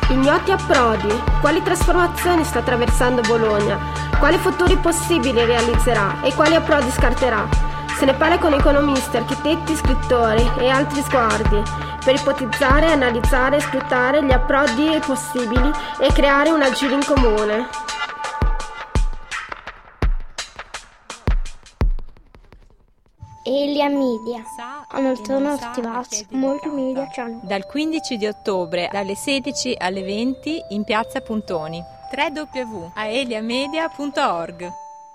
Ignoti approdi. Quali trasformazioni sta attraversando Bologna? Quali futuri possibili realizzerà e quali approdi scarterà? Se ne parla con economisti, architetti, scrittori e altri sguardi per ipotizzare, analizzare e scrutare gli approdi possibili e creare un agire in comune. Elia Media. Dal 15 di ottobre dalle 16 alle 20 in piazza Puntoni. www.aeliamedia.org.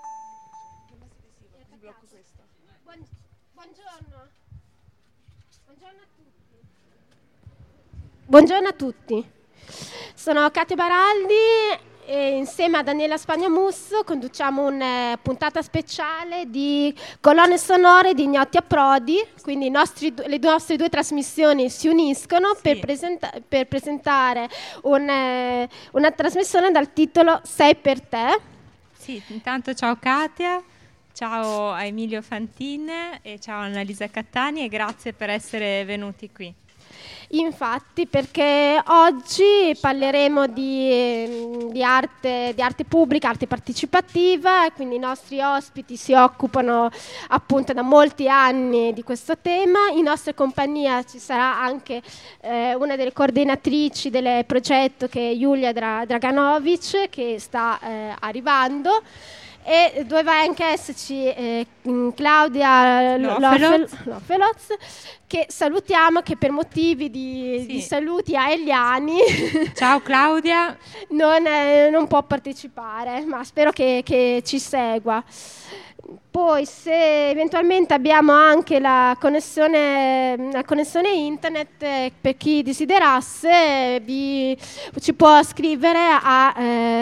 Buongiorno a tutti. Sono Katia Baraldi e insieme a Daniela Spagnamusso conduciamo una puntata speciale di colonne sonore di Ignoti approdi, quindi le nostre due trasmissioni si uniscono per presentare una trasmissione dal titolo Sei per te. Sì, intanto ciao Katia, ciao a Emilio Fantin e ciao a Annalisa Cattani e grazie per essere venuti qui. Infatti, perché oggi parleremo di arte pubblica, arte partecipativa, e quindi i nostri ospiti si occupano appunto da molti anni di questo tema. In nostra compagnia ci sarà anche una delle coordinatrici del progetto, che è Giulia Draganovic, che sta arrivando. E doveva anche esserci Claudia Lofeloz, che salutiamo, che per motivi di saluti aeliani ciao Claudia non può partecipare, ma spero che ci segua. Poi se eventualmente abbiamo anche la connessione internet, per chi desiderasse ci può scrivere a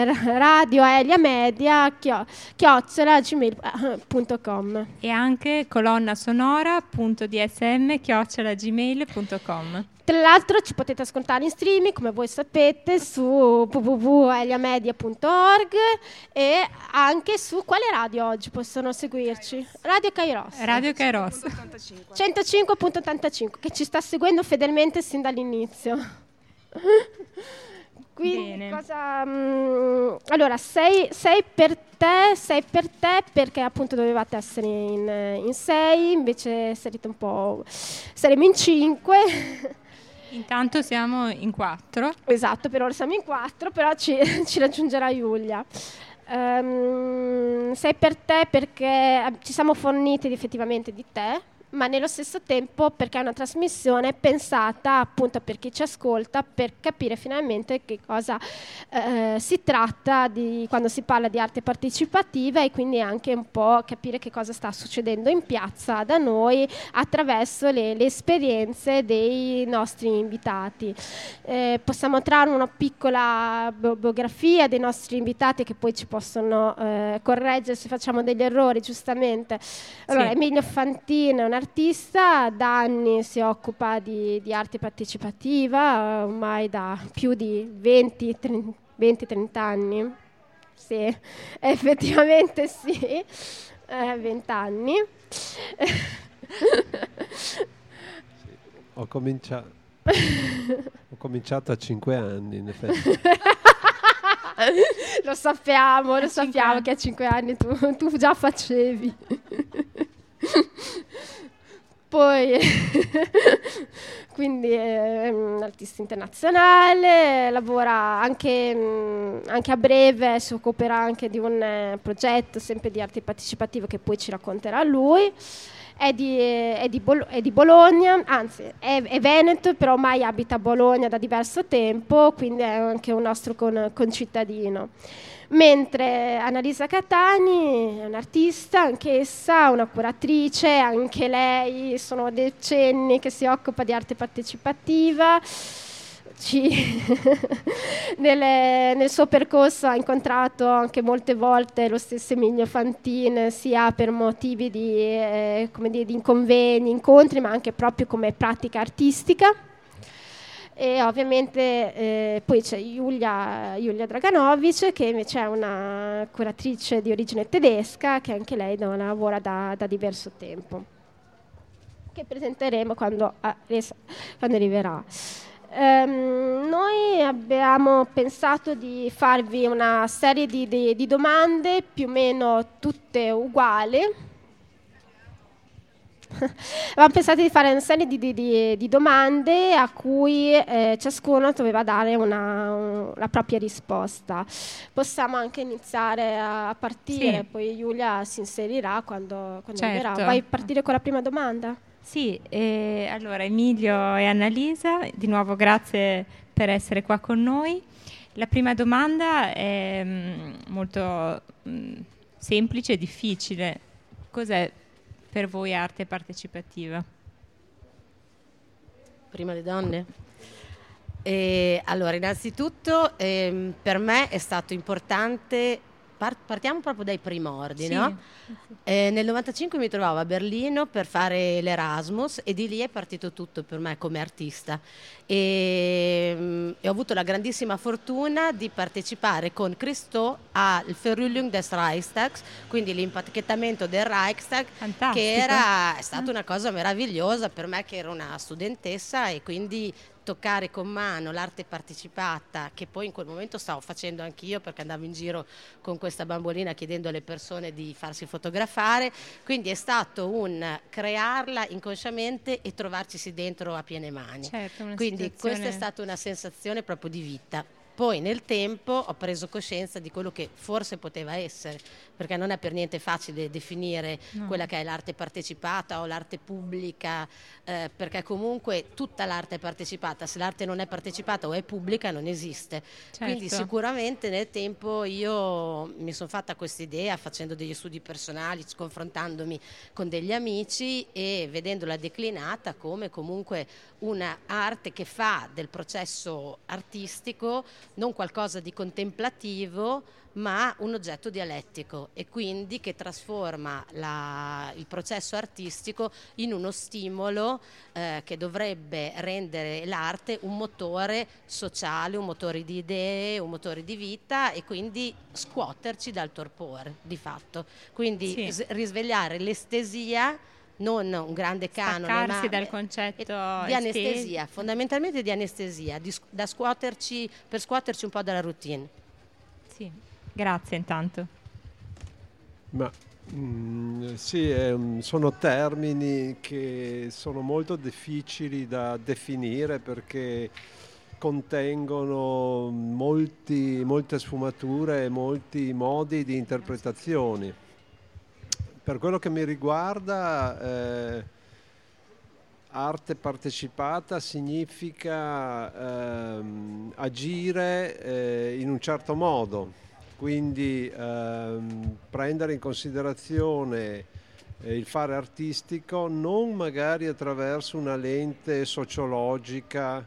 radioaeliamedia@gmail.com e anche colonnasonora.dsm@gmail.com. Tra l'altro ci potete ascoltare in streaming, come voi sapete, su www.aeliamedia.org e anche su quale radio oggi possono seguirci? Radio Kairos 105.85, che ci sta seguendo fedelmente sin dall'inizio. Quindi allora sei per te perché appunto dovevate essere in 6, invece saremo in 5. Intanto siamo in 4. Esatto, per ora siamo in 4, però ci raggiungerà Giulia. Sei per te perché ci siamo forniti effettivamente di te, ma nello stesso tempo perché è una trasmissione pensata appunto per chi ci ascolta, per capire finalmente che cosa si tratta quando si parla di arte partecipativa, e quindi anche un po' capire che cosa sta succedendo in piazza da noi attraverso le esperienze dei nostri invitati. Possiamo trarre una piccola biografia dei nostri invitati, che poi ci possono correggere se facciamo degli errori, giustamente. Allora, Emilio Fantin è un artista, da anni si occupa di arte partecipativa, ormai da più di 20-30 anni. Sì, effettivamente sì, 20 anni. Ho cominciato a 5 anni, in effetti. Lo sappiamo che a 5 anni tu già facevi. Poi quindi è un artista internazionale, lavora anche a breve, si occuperà anche di un progetto sempre di arte partecipativa che poi ci racconterà lui. È di Bologna, anzi è veneto, però ormai abita a Bologna da diverso tempo, quindi è anche un nostro concittadino. Mentre Annalisa Cattani è un'artista, anch'essa, una curatrice, anche lei sono decenni che si occupa di arte partecipativa. Nel suo percorso ha incontrato anche molte volte lo stesso Emilio Fantin, sia per motivi di inconveni, incontri, ma anche proprio come pratica artistica. E ovviamente poi c'è Giulia Draganovic, che invece è una curatrice di origine tedesca, che anche lei lavora da diverso tempo, che presenteremo quando arriverà. Noi abbiamo pensato di farvi una serie di domande più o meno tutte uguali. Avevamo pensato di fare una serie di domande a cui ciascuno doveva dare la propria risposta. Possiamo anche iniziare a partire, Sì. poi Giulia si inserirà quando Certo. arriverà. Vuoi partire con la prima domanda? Sì, allora Emilio e Annalisa, di nuovo grazie per essere qua con noi. La prima domanda è molto semplice e difficile. Cos'è per voi arte partecipativa? Prima le donne? Allora, innanzitutto per me è stato importante, partiamo proprio dai primordi, Sì. no? Nel 95 mi trovavo a Berlino per fare l'Erasmus e di lì è partito tutto per me come artista e ho avuto la grandissima fortuna di partecipare con Christo al Verhüllung des Reichstags, quindi l'impacchettamento del Reichstag. Fantastico. Che è stata una cosa meravigliosa per me che ero una studentessa e quindi toccare con mano l'arte partecipata, che poi in quel momento stavo facendo anch'io perché andavo in giro con questa bambolina chiedendo alle persone di farsi fotografare, quindi è stato un crearla inconsciamente e trovarcisi dentro a piene mani. Certo, una Quindi situazione- questa è stata una sensazione proprio di vita. Poi nel tempo ho preso coscienza di quello che forse poteva essere, perché non è per niente facile definire quella che è l'arte partecipata o l'arte pubblica, perché comunque tutta l'arte è partecipata, se l'arte non è partecipata o è pubblica non esiste. Certo. Quindi sicuramente nel tempo io mi sono fatta questa idea facendo degli studi personali, confrontandomi con degli amici e vedendola declinata come comunque una arte che fa del processo artistico non qualcosa di contemplativo, ma un oggetto dialettico e quindi che trasforma il processo artistico in uno stimolo che dovrebbe rendere l'arte un motore sociale, un motore di idee, un motore di vita e quindi scuoterci dal torpore di fatto. Quindi Sì. risvegliare l'estesia, non un grande canone, Staccarsi ma dal concetto di anestesia, fondamentalmente di anestesia, per scuoterci un po' dalla routine. Sì, grazie intanto. Ma sì, sono termini che sono molto difficili da definire perché contengono molte sfumature e molti modi di interpretazioni. Per quello che mi riguarda, arte partecipata significa agire in un certo modo, quindi prendere in considerazione il fare artistico non magari attraverso una lente sociologica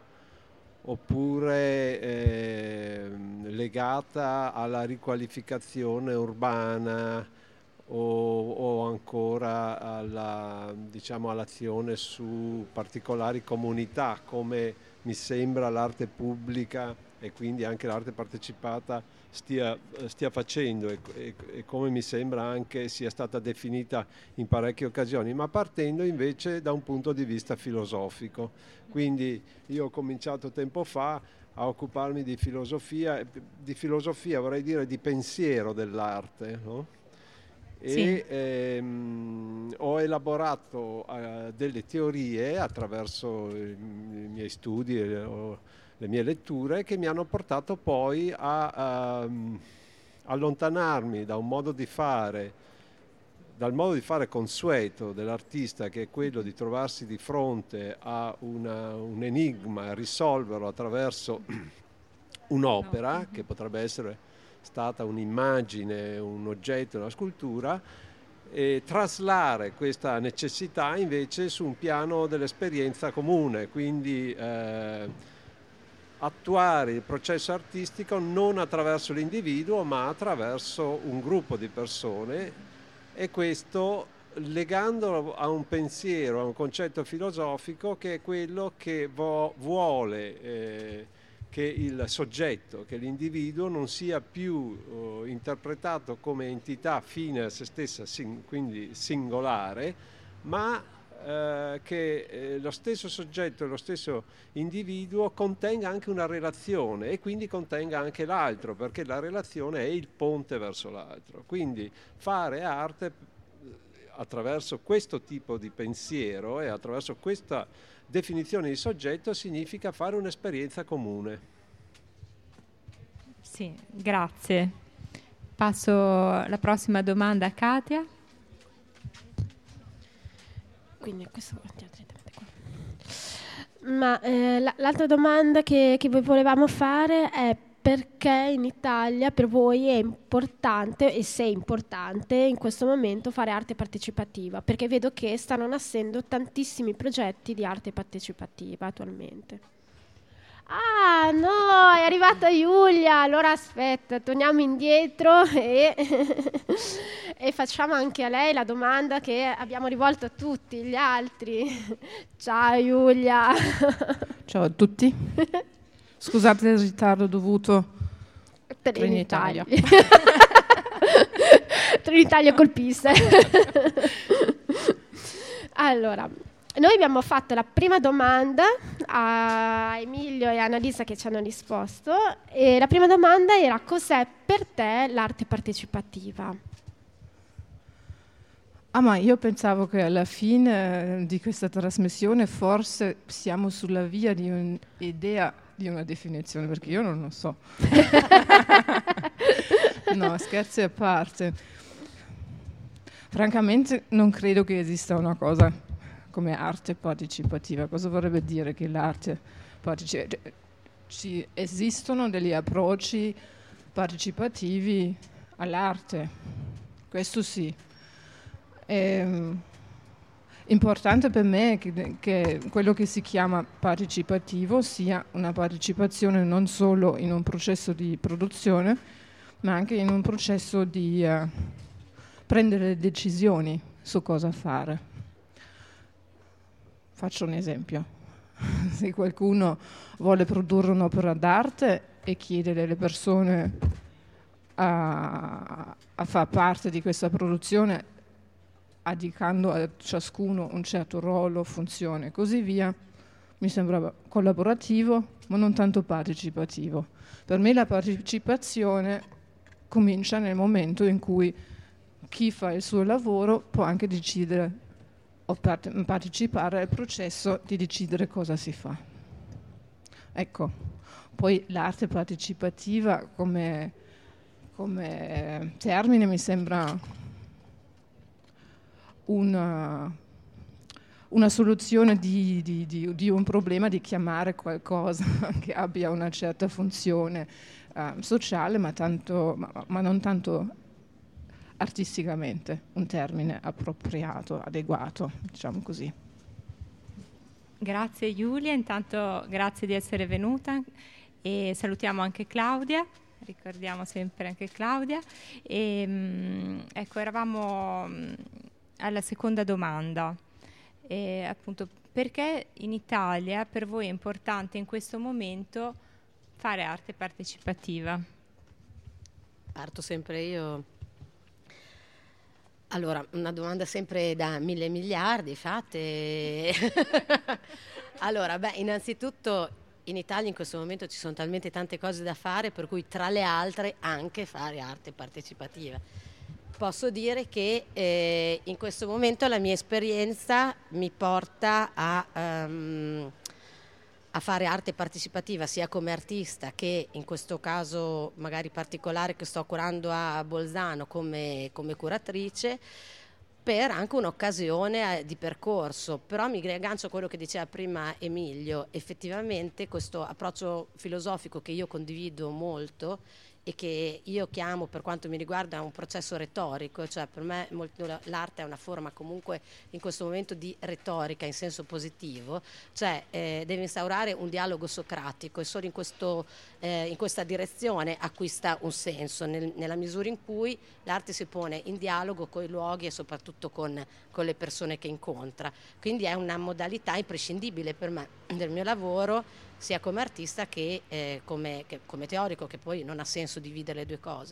oppure legata alla riqualificazione urbana o ancora all'azione su particolari comunità, come mi sembra l'arte pubblica e quindi anche l'arte partecipata stia facendo e come mi sembra anche sia stata definita in parecchie occasioni, ma partendo invece da un punto di vista filosofico. Quindi io ho cominciato tempo fa a occuparmi di filosofia vorrei dire di pensiero dell'arte, no? E ho elaborato delle teorie attraverso i miei studi e le mie letture che mi hanno portato poi a allontanarmi da un modo di fare, dal modo di fare consueto dell'artista, che è quello di trovarsi di fronte a un enigma e risolverlo attraverso un'opera che potrebbe essere stata un'immagine, un oggetto, una scultura, e traslare questa necessità invece su un piano dell'esperienza comune, quindi attuare il processo artistico non attraverso l'individuo ma attraverso un gruppo di persone, e questo legandolo a un pensiero, a un concetto filosofico che è quello che vuole che il soggetto, che l'individuo non sia più interpretato come entità fine a se stessa, quindi singolare, ma che lo stesso soggetto e lo stesso individuo contenga anche una relazione e quindi contenga anche l'altro, perché la relazione è il ponte verso l'altro. Quindi fare arte attraverso questo tipo di pensiero e attraverso questa definizione di soggetto significa fare un'esperienza comune. Sì, grazie. Passo la prossima domanda a Katia. Quindi questo ma l'altra domanda che vi volevamo fare è perché in Italia per voi è importante, e se è importante in questo momento, fare arte partecipativa, perché vedo che stanno nascendo tantissimi progetti di arte partecipativa attualmente. Ah no, è arrivata Giulia, allora aspetta, torniamo indietro e facciamo anche a lei la domanda che abbiamo rivolto a tutti gli altri. Ciao Giulia. Ciao a tutti. Scusate il ritardo dovuto Trenitalia. Trenitalia colpiste. Allora, noi abbiamo fatto la prima domanda a Emilio e Annalisa che ci hanno risposto, e la prima domanda era: cos'è per te l'arte partecipativa? Ma io pensavo che alla fine di questa trasmissione forse siamo sulla via di un'idea di una definizione, perché io non lo so. No, scherzi a parte. Francamente non credo che esista una cosa come arte partecipativa. Cosa vorrebbe dire che l'arte partecipativa? Esistono degli approcci partecipativi all'arte, questo sì. È importante per me che quello che si chiama partecipativo sia una partecipazione non solo in un processo di produzione, ma anche in un processo di prendere decisioni su cosa fare. Faccio un esempio. Se qualcuno vuole produrre un'opera d'arte e chiede alle persone a far parte di questa produzione, addicando a ciascuno un certo ruolo, funzione e così via, mi sembrava collaborativo, ma non tanto partecipativo. Per me la partecipazione comincia nel momento in cui chi fa il suo lavoro può anche decidere o partecipare al processo di decidere cosa si fa. Ecco, poi l'arte partecipativa come termine mi sembra una soluzione di un problema, di chiamare qualcosa che abbia una certa funzione sociale, ma non tanto artisticamente, un termine appropriato, adeguato, diciamo così. Grazie Giulia, intanto grazie di essere venuta e salutiamo anche Claudia, ricordiamo sempre anche Claudia. Ecco, eravamo alla seconda domanda, appunto, perché in Italia per voi è importante in questo momento fare arte partecipativa? Parto sempre io. Allora, una domanda sempre da 1000 miliardi fatte. Allora, innanzitutto in Italia in questo momento ci sono talmente tante cose da fare, per cui tra le altre anche fare arte partecipativa. Posso dire che in questo momento la mia esperienza mi porta a fare arte partecipativa sia come artista che in questo caso magari particolare che sto curando a Bolzano come curatrice, per anche un'occasione di percorso. Però mi riaggancio a quello che diceva prima Emilio, effettivamente questo approccio filosofico che io condivido molto e che io chiamo, per quanto mi riguarda, un processo retorico, cioè per me l'arte è una forma comunque in questo momento di retorica in senso positivo, cioè deve instaurare un dialogo socratico e solo in questa direzione acquista un senso, nella misura in cui l'arte si pone in dialogo con i luoghi e soprattutto con le persone che incontra. Quindi è una modalità imprescindibile per me del mio lavoro, sia come artista che come teorico, che poi non ha senso dividere le due cose.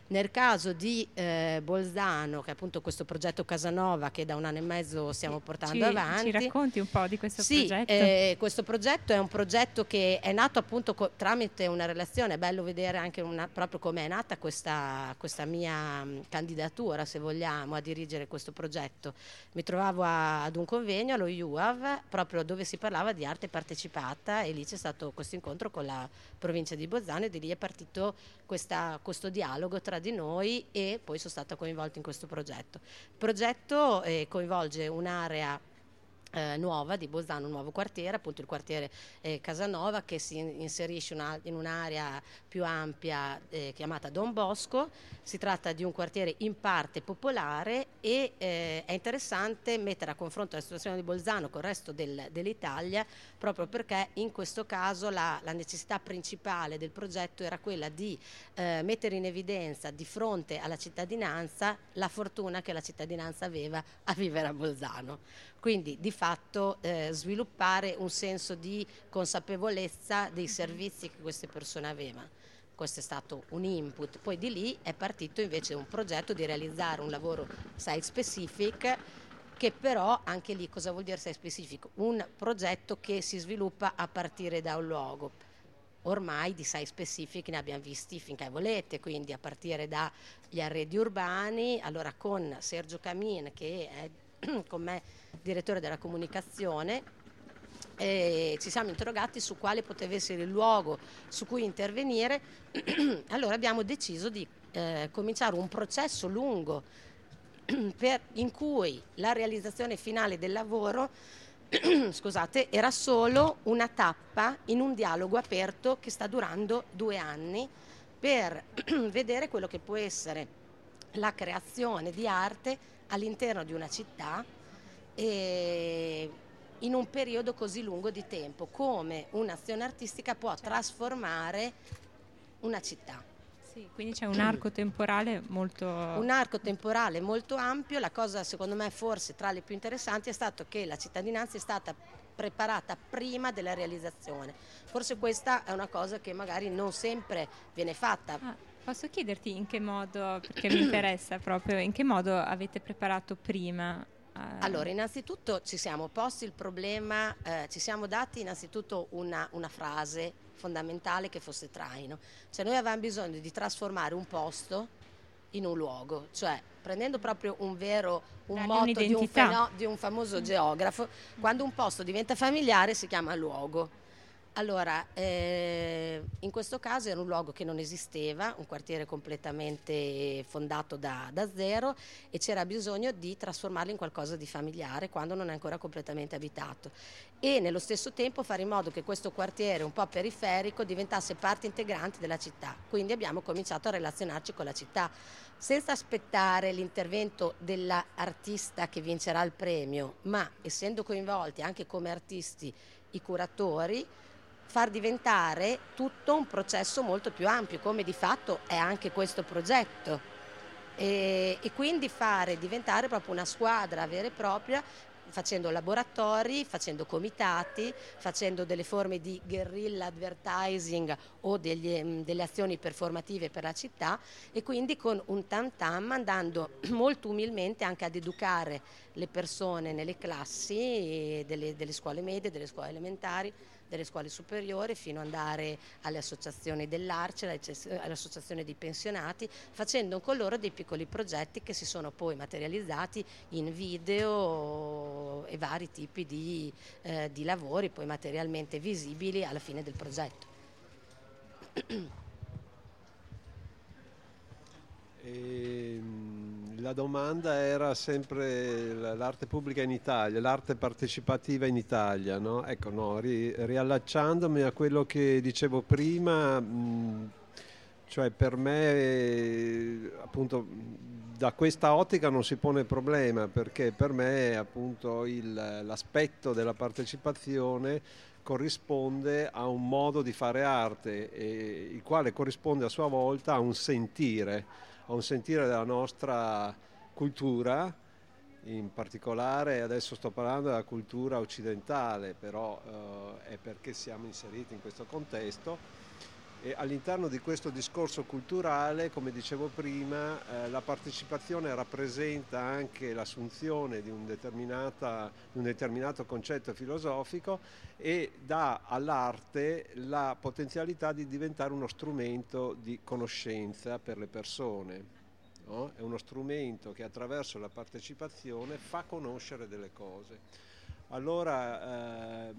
Nel caso di Bolzano, che è appunto questo progetto Casanova che da 1 anno e mezzo stiamo portando avanti. Ci racconti un po' di questo progetto? Sì, questo progetto è un progetto che è nato appunto tramite una relazione. È bello vedere anche proprio come è nata questa mia candidatura, se vogliamo, a dirigere questo progetto. Mi trovavo ad un convegno allo UAV, proprio dove si parlava di arte partecipata, e lì c'è stato questo incontro con la provincia di Bolzano, e di lì è partito questo dialogo tra di noi, e poi sono stata coinvolta in questo progetto. Il progetto coinvolge un'area nuova di Bolzano, un nuovo quartiere, appunto il quartiere Casanova, che si inserisce in un'area più ampia chiamata Don Bosco. Si tratta di un quartiere in parte popolare, e è interessante mettere a confronto la situazione di Bolzano con il resto dell'Italia, proprio perché in questo caso la necessità principale del progetto era quella di mettere in evidenza di fronte alla cittadinanza la fortuna che la cittadinanza aveva a vivere a Bolzano. Quindi di fatto sviluppare un senso di consapevolezza dei servizi che queste persone avevano. Questo è stato un input. Poi di lì è partito invece un progetto di realizzare un lavoro site specific, che però anche lì cosa vuol dire site specific? Un progetto che si sviluppa a partire da un luogo. Ormai di site specific ne abbiamo visti finché volete, quindi a partire dagli arredi urbani. Allora con Sergio Camin, che è con me direttore della comunicazione, ci siamo interrogati su quale poteva essere il luogo su cui intervenire. Allora abbiamo deciso di cominciare un processo lungo in cui la realizzazione finale del lavoro scusate, era solo una tappa in un dialogo aperto che sta durando 2 anni, per vedere quello che può essere la creazione di arte all'interno di una città, e in un periodo così lungo di tempo, come un'azione artistica può trasformare una città. Sì, quindi c'è un arco temporale molto... Un arco temporale molto ampio. La cosa secondo me forse tra le più interessanti è stato che la cittadinanza è stata preparata prima della realizzazione. Forse questa è una cosa che magari non sempre viene fatta. Posso chiederti in che modo, perché mi interessa proprio, in che modo avete preparato prima? Allora, innanzitutto ci siamo posti il problema, ci siamo dati innanzitutto una frase fondamentale che fosse traino. Cioè noi avevamo bisogno di trasformare un posto in un luogo, cioè prendendo proprio un motto di un famoso geografo: quando un posto diventa familiare si chiama luogo. Allora, in questo caso era un luogo che non esisteva, un quartiere completamente fondato da zero, e c'era bisogno di trasformarlo in qualcosa di familiare quando non è ancora completamente abitato, e nello stesso tempo fare in modo che questo quartiere un po' periferico diventasse parte integrante della città. Quindi abbiamo cominciato a relazionarci con la città, senza aspettare l'intervento dell'artista che vincerà il premio, ma essendo coinvolti anche come artisti i curatori, far diventare tutto un processo molto più ampio, come di fatto è anche questo progetto, e quindi fare diventare proprio una squadra vera e propria, facendo laboratori, facendo comitati, facendo delle forme di guerrilla advertising o delle azioni performative per la città, e quindi con un tam tam andando molto umilmente anche ad educare le persone nelle classi delle scuole medie, delle scuole elementari, delle scuole superiori, fino ad andare alle associazioni dell'ARCE, alle associazioni di pensionati, facendo con loro dei piccoli progetti che si sono poi materializzati in video e vari tipi di lavori poi materialmente visibili alla fine del progetto. La domanda era sempre l'arte pubblica in Italia, l'arte partecipativa in Italia, no? Ecco, no, riallacciandomi a quello che dicevo prima, cioè per me appunto da questa ottica non si pone il problema, perché per me appunto l'aspetto della partecipazione corrisponde a un modo di fare arte, il quale corrisponde a sua volta a un sentire della nostra cultura, in particolare adesso sto parlando della cultura occidentale, però è perché siamo inseriti in questo contesto, E all'interno di questo discorso culturale, come dicevo prima, la partecipazione rappresenta anche l'assunzione di un determinato concetto filosofico e dà all'arte la potenzialità di diventare uno strumento di conoscenza per le persone. No? È uno strumento che attraverso la partecipazione fa conoscere delle cose. Allora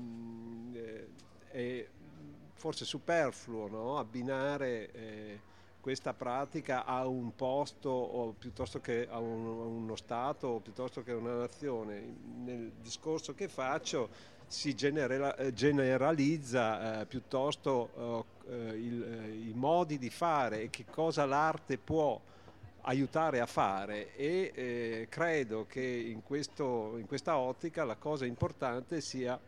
è forse superfluo, no? Abbinare questa pratica a un posto o piuttosto che a uno Stato o piuttosto che a una nazione. Nel discorso che faccio si generalizza piuttosto i modi di fare e che cosa l'arte può aiutare a fare e credo che in questa ottica la cosa importante sia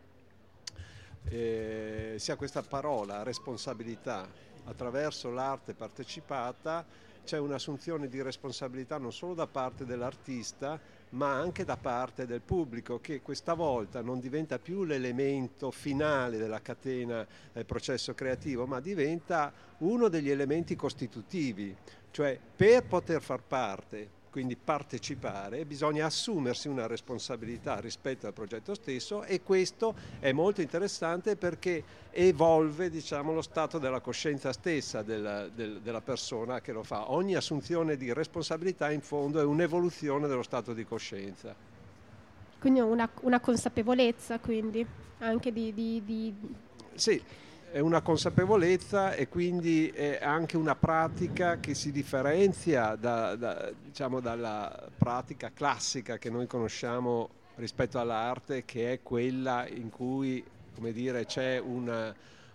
questa parola, responsabilità. Attraverso l'arte partecipata c'è un'assunzione di responsabilità non solo da parte dell'artista ma anche da parte del pubblico, che questa volta non diventa più l'elemento finale della catena del processo creativo, ma diventa uno degli elementi costitutivi. Cioè, per poter far parte, quindi partecipare, bisogna assumersi una responsabilità rispetto al progetto stesso, e questo è molto interessante perché evolve, diciamo, lo stato della coscienza stessa della persona che lo fa. Ogni assunzione di responsabilità in fondo è un'evoluzione dello stato di coscienza. Quindi una consapevolezza, quindi anche Sì. È una consapevolezza e quindi è anche una pratica che si differenzia diciamo, dalla pratica classica che noi conosciamo rispetto all'arte, che è quella in cui, come dire, c'è un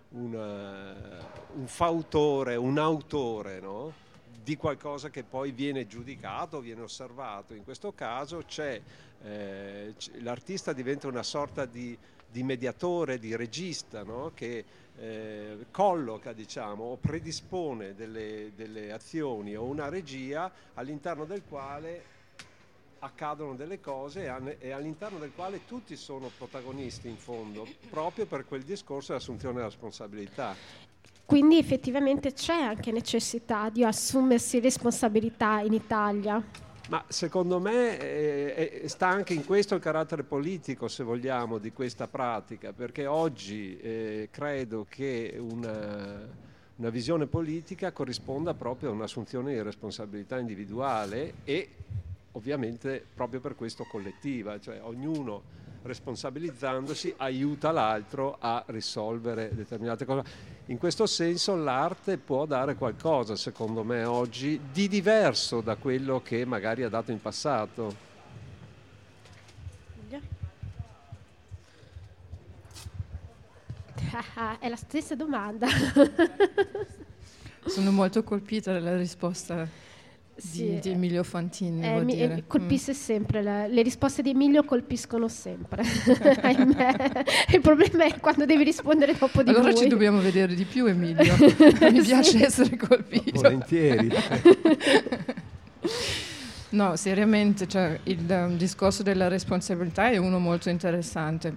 fautore, un autore, no? Di qualcosa che poi viene giudicato, viene osservato. In questo caso l'artista diventa una sorta di mediatore, di regista, no? Che colloca, diciamo, o predispone delle azioni o una regia all'interno del quale accadono delle cose e all'interno del quale tutti sono protagonisti in fondo, proprio per quel discorso dell'assunzione della responsabilità. Quindi effettivamente c'è anche necessità di assumersi responsabilità in Italia. Ma secondo me sta anche in questo il carattere politico, se vogliamo, di questa pratica, perché oggi credo che una visione politica corrisponda proprio a un'assunzione di responsabilità individuale e ovviamente proprio per questo collettiva, cioè ognuno responsabilizzandosi aiuta l'altro a risolvere determinate cose. In questo senso l'arte può dare qualcosa, secondo me, oggi di diverso da quello che magari ha dato in passato. È la stessa domanda. Sono molto colpita dalla risposta di Emilio Fantini, devo dire. Colpisce sempre, le risposte di Emilio colpiscono sempre. Il problema è quando devi rispondere dopo di allora lui. Ci dobbiamo vedere di più, Emilio. Mi piace essere colpito. Volentieri. No, seriamente, cioè, il discorso della responsabilità è uno molto interessante.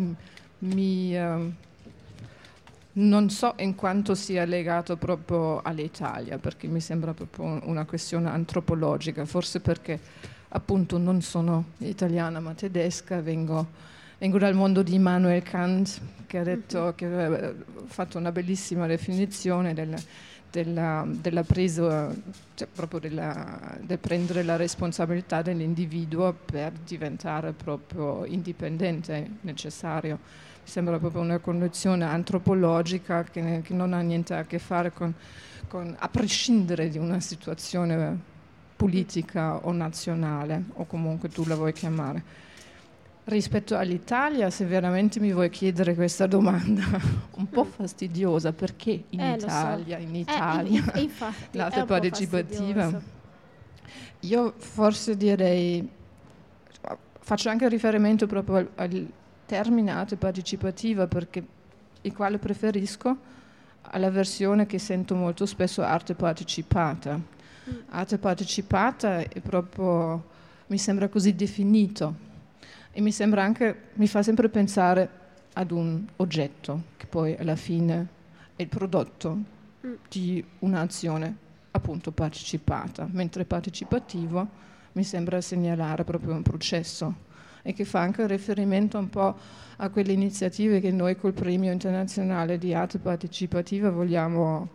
Non so in quanto sia legato proprio all'Italia, perché mi sembra proprio una questione antropologica, forse perché appunto non sono italiana ma tedesca, vengo dal mondo di Immanuel Kant, che ha detto, che ha fatto una bellissima definizione della presa, cioè proprio del prendere la responsabilità dell'individuo per diventare proprio indipendente, necessario. Sembra proprio una condizione antropologica che non ha niente a che fare con a prescindere di una situazione politica o nazionale, o comunque tu la vuoi chiamare. Rispetto all'Italia, se veramente mi vuoi chiedere questa domanda un po' fastidiosa, perché in Italia, infatti, l'arte partecipativa, io forse direi, faccio anche riferimento proprio al termine arte partecipativa, perché il quale preferisco alla versione che sento molto spesso arte partecipata. Arte partecipata è proprio, mi sembra così definito e mi fa sempre pensare ad un oggetto che poi alla fine è il prodotto di un'azione appunto partecipata, mentre partecipativo mi sembra segnalare proprio un processo e che fa anche riferimento un po' a quelle iniziative che noi col Premio Internazionale di Arte Partecipativa vogliamo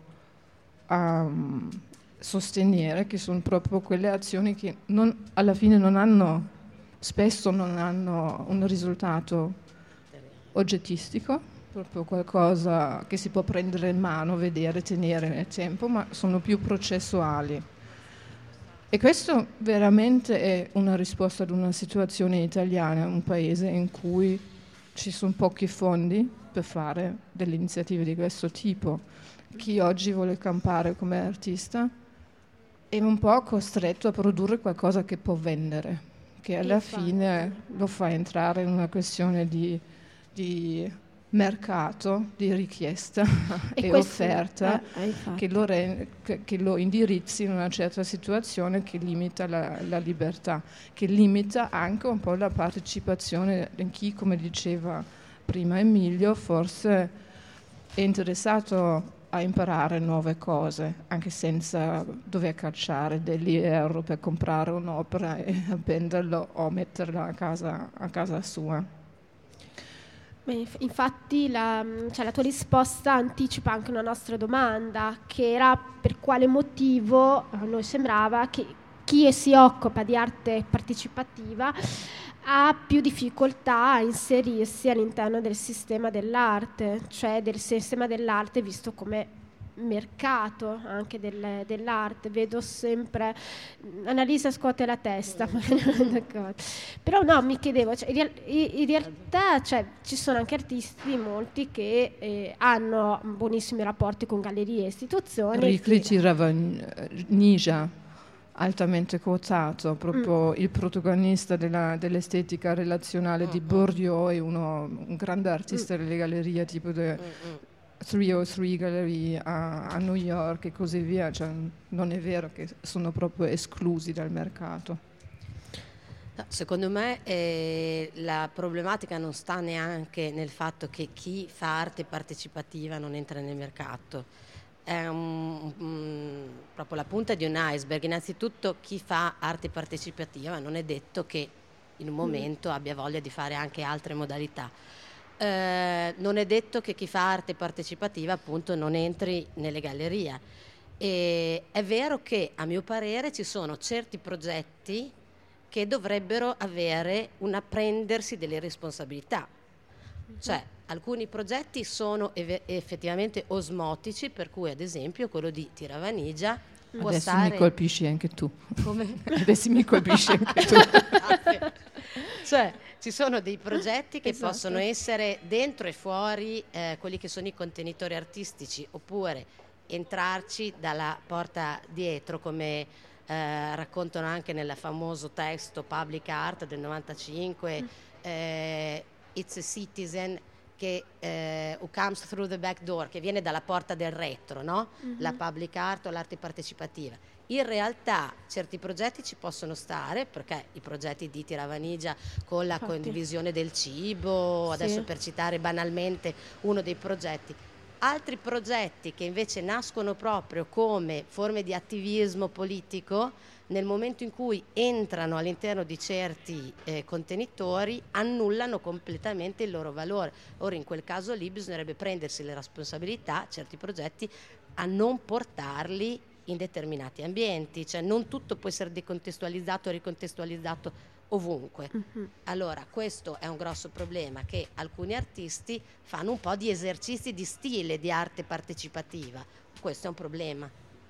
sostenere, che sono proprio quelle azioni che alla fine spesso non hanno un risultato oggettistico, proprio qualcosa che si può prendere in mano, vedere, tenere nel tempo, ma sono più processuali. E questo veramente è una risposta ad una situazione italiana, un paese in cui ci sono pochi fondi per fare delle iniziative di questo tipo. Chi oggi vuole campare come artista è un po' costretto a produrre qualcosa che può vendere, che alla fine lo fa entrare in una questione di mercato, di richiesta e offerta che lo indirizzi in una certa situazione che limita la libertà, che limita anche un po' la partecipazione di chi, come diceva prima Emilio, forse è interessato a imparare nuove cose, anche senza dover cacciare degli euro per comprare un'opera e appenderlo o metterla a casa sua. Infatti la tua risposta anticipa anche una nostra domanda, che era per quale motivo a noi sembrava che chi si occupa di arte partecipativa ha più difficoltà a inserirsi all'interno del sistema dell'arte, cioè del sistema dell'arte visto come mercato anche dell'arte. Vedo sempre Annalisa scuote la testa, però no, mi chiedevo, cioè, in realtà ci sono anche artisti molti che hanno buonissimi rapporti con gallerie e istituzioni. Rifletti Ravanija, altamente quotato, proprio il protagonista dell'estetica relazionale di Bourdieu, è un grande artista delle gallerie tipo 303 Gallery a New York e così via, cioè, non è vero che sono proprio esclusi dal mercato. Secondo me la problematica non sta neanche nel fatto che chi fa arte partecipativa non entra nel mercato, è proprio la punta di un iceberg. Innanzitutto chi fa arte partecipativa non è detto che in un momento abbia voglia di fare anche altre modalità. Non è detto che chi fa arte partecipativa appunto non entri nelle gallerie. E è vero che a mio parere ci sono certi progetti che dovrebbero prendersi delle responsabilità, cioè alcuni progetti sono effettivamente osmotici, per cui ad esempio quello di Tiravanigia può adesso stare... mi colpisci anche tu. Come? Adesso mi colpisci anche tu. Cioè ci sono dei progetti che possono essere dentro e fuori quelli che sono i contenitori artistici, oppure entrarci dalla porta dietro, come raccontano anche nel famoso testo Public Art del 95, It's a Citizen who comes through the back door, che viene dalla porta del retro, no? La public art o l'arte partecipativa. In realtà certi progetti ci possono stare, perché i progetti di Tiravanigia con la condivisione del cibo, adesso per citare banalmente uno dei progetti, altri progetti che invece nascono proprio come forme di attivismo politico, nel momento in cui entrano all'interno di certi contenitori, annullano completamente il loro valore. Ora in quel caso lì bisognerebbe prendersi le responsabilità, certi progetti, a non portarli in determinati ambienti, cioè non tutto può essere decontestualizzato o ricontestualizzato ovunque. Allora questo è un grosso problema, che alcuni artisti fanno un po' di esercizi di stile di arte partecipativa. Questo è un problema.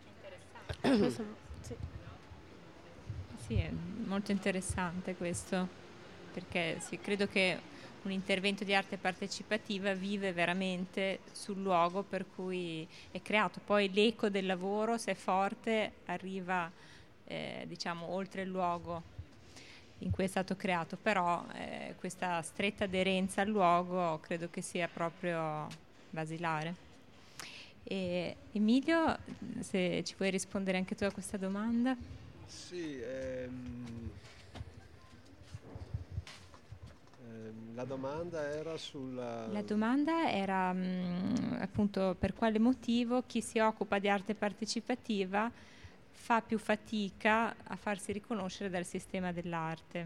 Sì, è molto interessante questo, perché credo che un intervento di arte partecipativa vive veramente sul luogo per cui è creato. Poi l'eco del lavoro, se è forte, arriva oltre il luogo in cui è stato creato, però questa stretta aderenza al luogo credo che sia proprio basilare. E Emilio, se ci puoi rispondere anche tu a questa domanda. Sì, La domanda era sulla... La domanda era appunto per quale motivo chi si occupa di arte partecipativa fa più fatica a farsi riconoscere dal sistema dell'arte.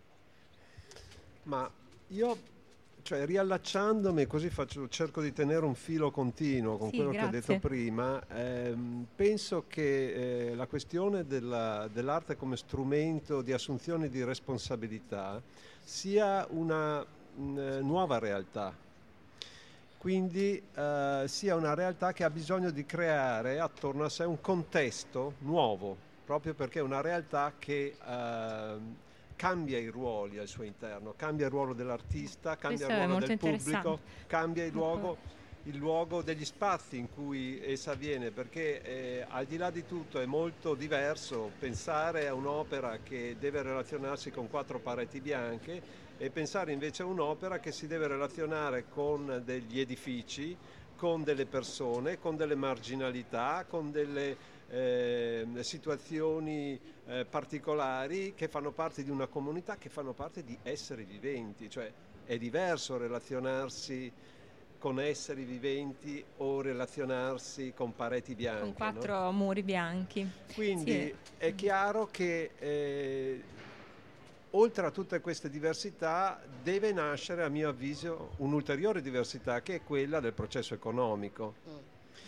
Ma io, cioè, riallacciandomi, così cerco di tenere un filo continuo con quello che ho detto prima, penso che la questione dell'arte come strumento di assunzione di responsabilità sia una nuova realtà. Quindi sia una realtà che ha bisogno di creare attorno a sé un contesto nuovo, proprio perché è una realtà che cambia i ruoli al suo interno, cambia il ruolo dell'artista, cambia il ruolo del pubblico, cambia il luogo degli spazi in cui essa avviene, perché al di là di tutto è molto diverso pensare a un'opera che deve relazionarsi con 4 pareti bianche e pensare invece a un'opera che si deve relazionare con degli edifici, con delle persone, con delle marginalità, con delle situazioni particolari che fanno parte di una comunità, che fanno parte di esseri viventi, cioè è diverso relazionarsi con esseri viventi o relazionarsi con pareti bianche. Con 4 muri bianchi. Quindi è chiaro che oltre a tutte queste diversità deve nascere, a mio avviso, un'ulteriore diversità che è quella del processo economico.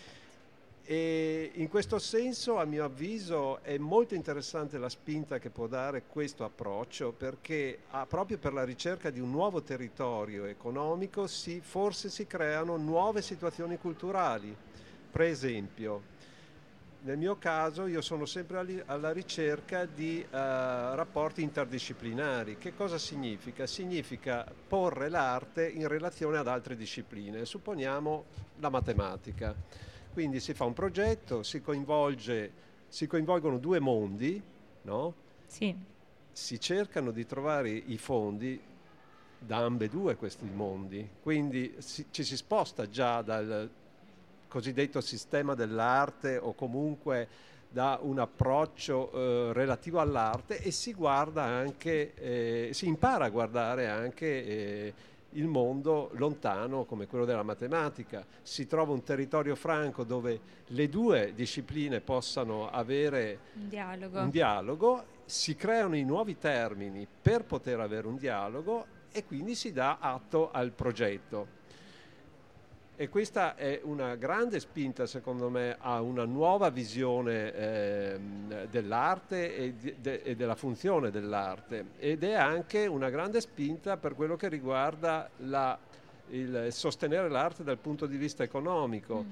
E in questo senso, a mio avviso, è molto interessante la spinta che può dare questo approccio, perché proprio per la ricerca di un nuovo territorio economico forse si creano nuove situazioni culturali. Per esempio, nel mio caso io sono sempre alla ricerca di rapporti interdisciplinari. Che cosa significa? Significa porre l'arte in relazione ad altre discipline, supponiamo la matematica. Quindi si fa un progetto, si coinvolgono 2 mondi, no? Sì. Si cercano di trovare i fondi da ambedue questi mondi, quindi ci si sposta già dal cosiddetto sistema dell'arte o comunque da un approccio relativo all'arte e si guarda anche, si impara a guardare anche il mondo lontano come quello della matematica. Si trova un territorio franco dove le 2 discipline possano avere un dialogo, si creano i nuovi termini per poter avere un dialogo e quindi si dà atto al progetto. E questa è una grande spinta, secondo me, a una nuova visione dell'arte e della funzione dell'arte, ed è anche una grande spinta per quello che riguarda il sostenere l'arte dal punto di vista economico.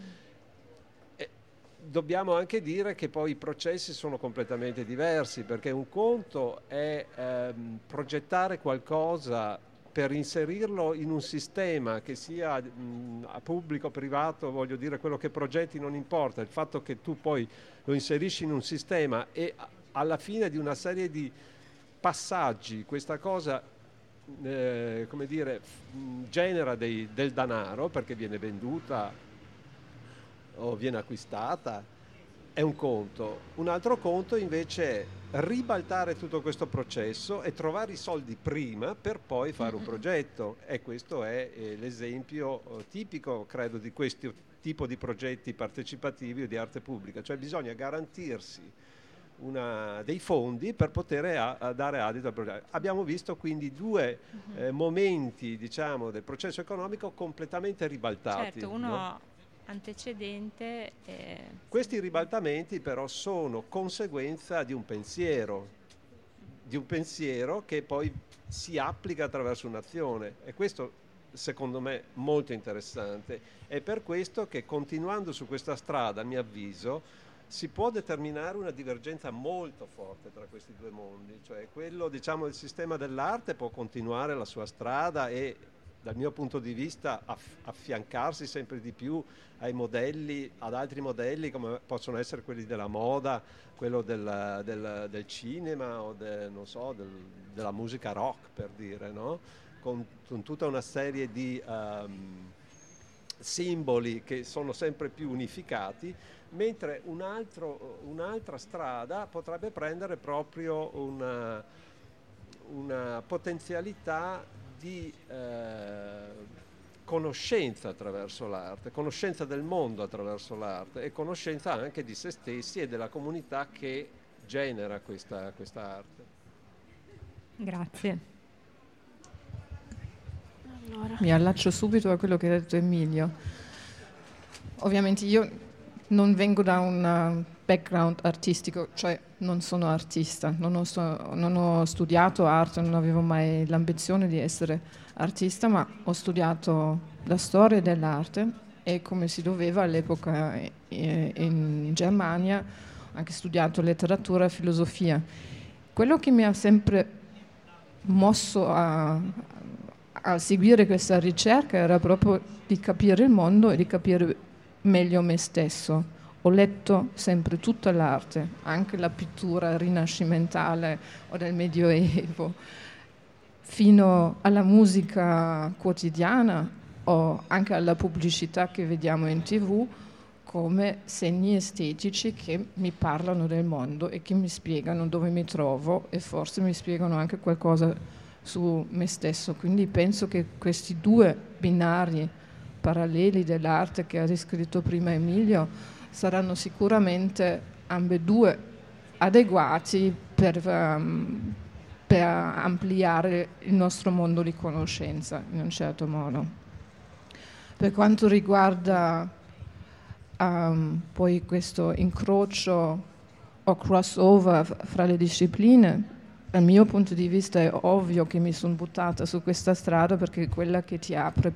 E dobbiamo anche dire che poi i processi sono completamente diversi, perché un conto è progettare qualcosa per inserirlo in un sistema che sia pubblico o privato, voglio dire, quello che progetti non importa, il fatto che tu poi lo inserisci in un sistema e alla fine di una serie di passaggi questa cosa come dire, genera del denaro perché viene venduta o viene acquistata, è un conto. Un altro conto invece è ribaltare tutto questo processo e trovare i soldi prima per poi fare un progetto, e questo è l'esempio tipico, credo, di questo tipo di progetti partecipativi o di arte pubblica, cioè bisogna garantirsi dei fondi per poter dare adito al progetto. Abbiamo visto quindi 2 momenti, diciamo, del processo economico completamente ribaltati. Certo, uno no? Antecedente. Questi ribaltamenti però sono conseguenza di un pensiero che poi si applica attraverso un'azione, e questo secondo me molto interessante. È per questo che continuando su questa strada, a mio avviso, si può determinare una divergenza molto forte tra questi 2 mondi, cioè quello, diciamo, del sistema dell'arte può continuare la sua strada e dal mio punto di vista affiancarsi sempre di più ad altri modelli come possono essere quelli della moda, quello del cinema o della musica rock, per dire, no? Con tutta una serie di simboli che sono sempre più unificati, mentre un'altra strada potrebbe prendere proprio una potenzialità di conoscenza attraverso l'arte, conoscenza del mondo attraverso l'arte e conoscenza anche di se stessi e della comunità che genera questa arte. Grazie. Allora. Mi allaccio subito a quello che ha detto Emilio. Ovviamente io non vengo da un background artistico, cioè non sono artista, non ho studiato arte, non avevo mai l'ambizione di essere artista, ma ho studiato la storia dell'arte e come si doveva all'epoca in Germania, ho anche studiato letteratura e filosofia. Quello che mi ha sempre mosso a seguire questa ricerca era proprio di capire il mondo e di capire meglio me stesso. Ho letto sempre tutta l'arte, anche la pittura rinascimentale o del Medioevo, fino alla musica quotidiana o anche alla pubblicità che vediamo in TV come segni estetici che mi parlano del mondo e che mi spiegano dove mi trovo e forse mi spiegano anche qualcosa su me stesso. Quindi penso che questi due binari paralleli dell'arte che ha descritto prima Emilio saranno sicuramente ambedue adeguati per ampliare il nostro mondo di conoscenza in un certo modo. Per quanto riguarda poi questo incrocio o crossover fra le discipline, dal mio punto di vista è ovvio che mi sono buttata su questa strada perché è quella che ti apre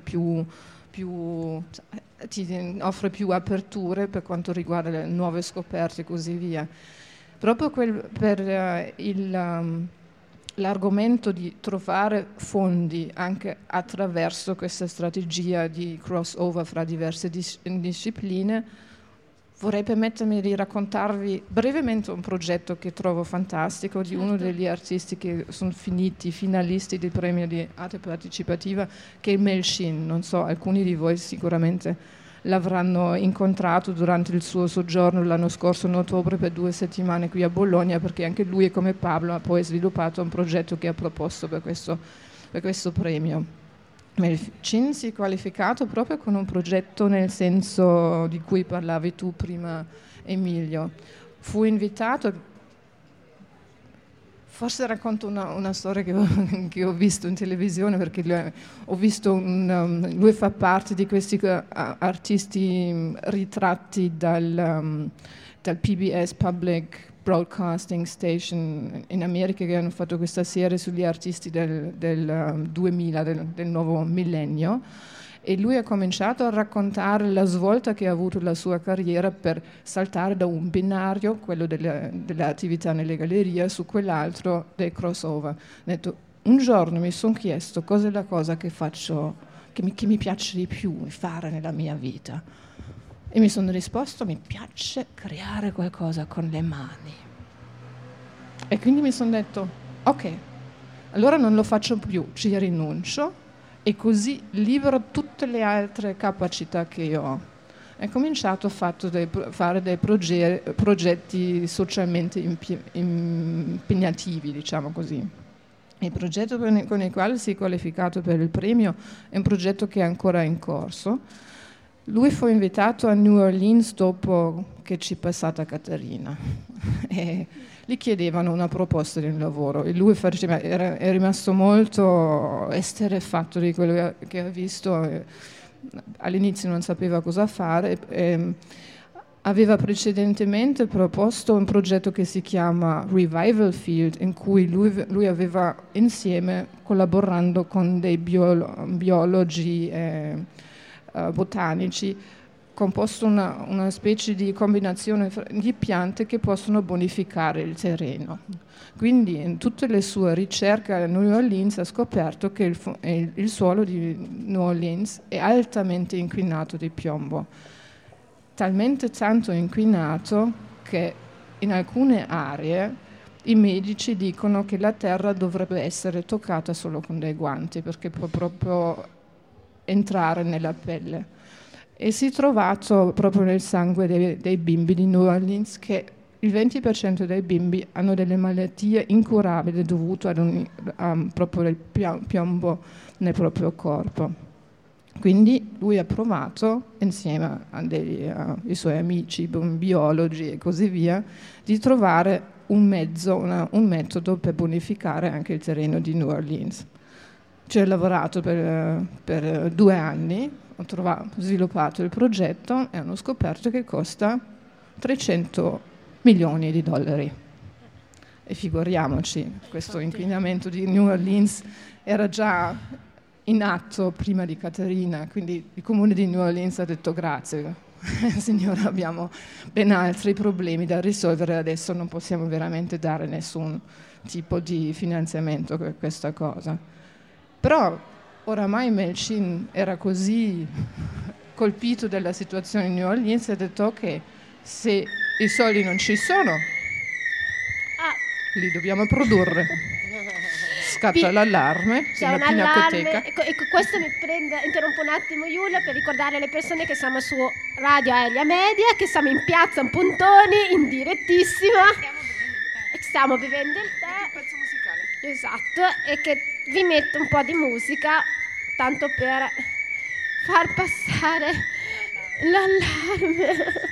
ti offre più aperture per quanto riguarda le nuove scoperte e così via. Proprio per l'argomento di trovare fondi anche attraverso questa strategia di crossover fra diverse discipline, vorrei permettermi di raccontarvi brevemente un progetto che trovo fantastico di uno degli artisti che sono finalisti del premio di arte partecipativa, che è Mel Shin. Non so, alcuni di voi sicuramente l'avranno incontrato durante il suo soggiorno l'anno scorso in ottobre per 2 settimane qui a Bologna, perché anche lui, come Pablo, ha poi sviluppato un progetto che ha proposto per questo premio. Mel Shin si è qualificato proprio con un progetto nel senso di cui parlavi tu prima, Emilio. Fu invitato, forse racconto una storia che ho visto in televisione, perché ho visto lui fa parte di questi artisti ritratti dal PBS Public Broadcasting Station in America, che hanno fatto questa serie sugli artisti del 2000, del nuovo millennio, e lui ha cominciato a raccontare la svolta che ha avuto la sua carriera per saltare da un binario, quello delle attività nelle gallerie, su quell'altro del crossover. Ha detto, un giorno mi sono chiesto cos'è la cosa che faccio, che mi piace di più fare nella mia vita. E mi sono risposto, mi piace creare qualcosa con le mani. E quindi mi sono detto, ok, allora non lo faccio più, ci rinuncio e così libero tutte le altre capacità che io ho. E ho cominciato a fare dei progetti socialmente impegnativi, diciamo così. Il progetto con il quale si è qualificato per il premio è un progetto che è ancora in corso. Lui fu invitato a New Orleans dopo che ci è passata Caterina e gli chiedevano una proposta di un lavoro e lui è rimasto molto esterrefatto di quello che ha visto. All'inizio non sapeva cosa fare. Aveva precedentemente proposto un progetto che si chiama Revival Field, in cui lui aveva insieme, collaborando con dei biologi botanici, composto una specie di combinazione di piante che possono bonificare il terreno. Quindi in tutte le sue ricerche a New Orleans ha scoperto che il suolo di New Orleans è altamente inquinato di piombo, talmente tanto inquinato che in alcune aree i medici dicono che la terra dovrebbe essere toccata solo con dei guanti perché può proprio entrare nella pelle. E si è trovato proprio nel sangue dei bimbi di New Orleans che il 20% dei bimbi hanno delle malattie incurabili dovute a proprio il piombo nel proprio corpo. Quindi lui ha provato, insieme ai suoi amici, biologi e così via, di trovare un metodo per bonificare anche il terreno di New Orleans. Ci ho lavorato per 2 anni, ho sviluppato il progetto e hanno scoperto che costa $300 milioni. E figuriamoci, questo inquinamento di New Orleans era già in atto prima di Katrina, quindi il comune di New Orleans ha detto grazie, signora, abbiamo ben altri problemi da risolvere, adesso non possiamo veramente dare nessun tipo di finanziamento per questa cosa. Però oramai Melchin era così colpito dalla situazione in New Orleans e ha detto ok, se i soldi non ci sono, li dobbiamo produrre. Scatta l'allarme, c'è un allarme, ecco, questo interrompo un attimo Giulia per ricordare alle persone che siamo su Radio Aelia Media, che siamo in piazza Puntoni in direttissima, stiamo bevendo il tè, un pezzo musicale, esatto, e che vi metto un po' di musica tanto per far passare l'allarme.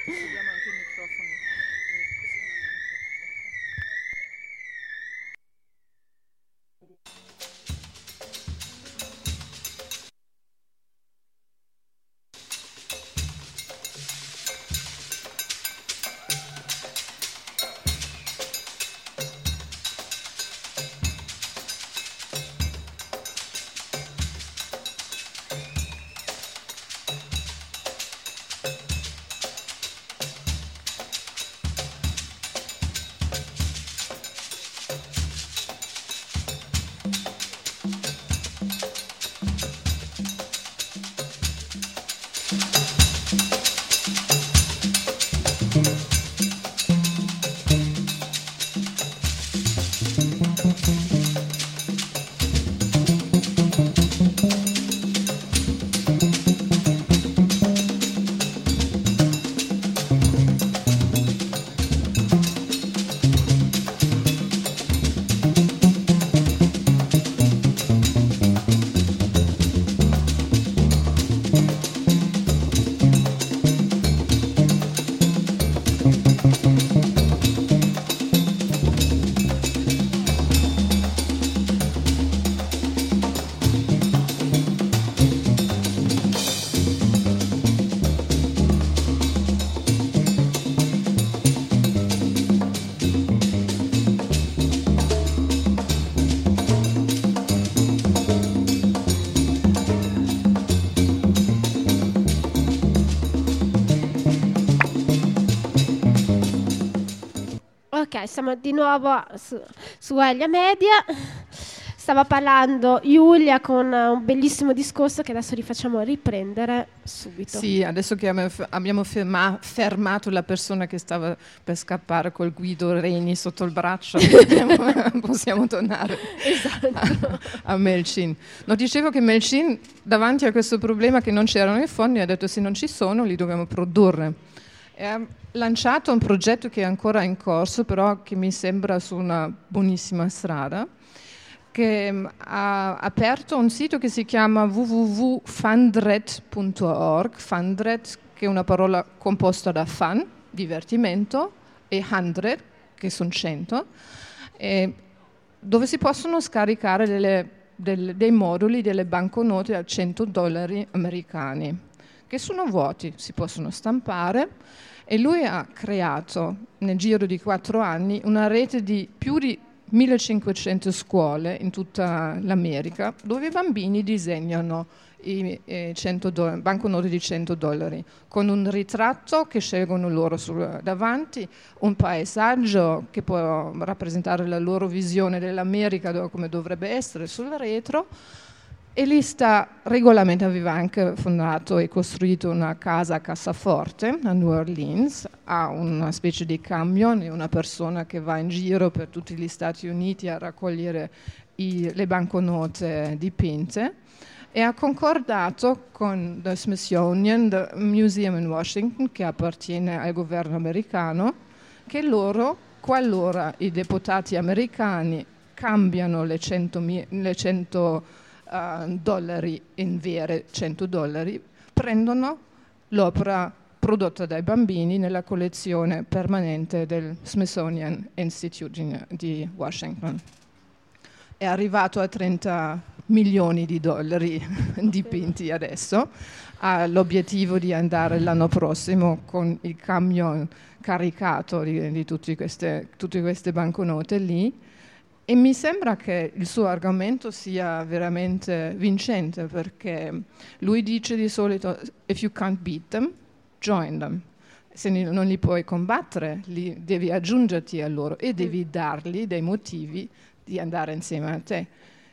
Ok, siamo di nuovo su Aelia Media. Stava parlando Giulia con un bellissimo discorso che adesso rifacciamo riprendere subito. Sì, adesso che abbiamo fermato la persona che stava per scappare col Guido Reni sotto il braccio, possiamo tornare a Melchin. No, dicevo che Melchin, davanti a questo problema che non c'erano i fondi, ha detto se non ci sono li dobbiamo produrre. E ha lanciato un progetto che è ancora in corso, però che mi sembra su una buonissima strada, che ha aperto un sito che si chiama www.fundred.org, Fundred che è una parola composta da fun, divertimento, e 100, che sono 100, dove si possono scaricare dei moduli, delle banconote a $100 americani, che sono vuoti, si possono stampare, e lui ha creato nel giro di 4 anni una rete di più di 1500 scuole in tutta l'America dove i bambini disegnano i banconote di $100 con un ritratto che scelgono loro davanti, un paesaggio che può rappresentare la loro visione dell'America come dovrebbe essere sul retro. E lì aveva anche fondato e costruito una casa a cassaforte a New Orleans, ha una specie di camion e una persona che va in giro per tutti gli Stati Uniti a raccogliere le banconote dipinte, e ha concordato con the Smithsonian, the Museum in Washington, che appartiene al governo americano, che loro, qualora i deputati americani cambiano le 100 dollari in vere $100, prendono l'opera prodotta dai bambini nella collezione permanente del Smithsonian Institute di Washington. È arrivato a 30 milioni di dollari dipinti adesso, ha l'obiettivo di andare l'anno prossimo con il camion caricato di tutte queste banconote lì, e mi sembra che il suo argomento sia veramente vincente, perché lui dice di solito if you can't beat them, join them. Se non li puoi combattere, devi aggiungerti a loro e devi dargli dei motivi di andare insieme a te.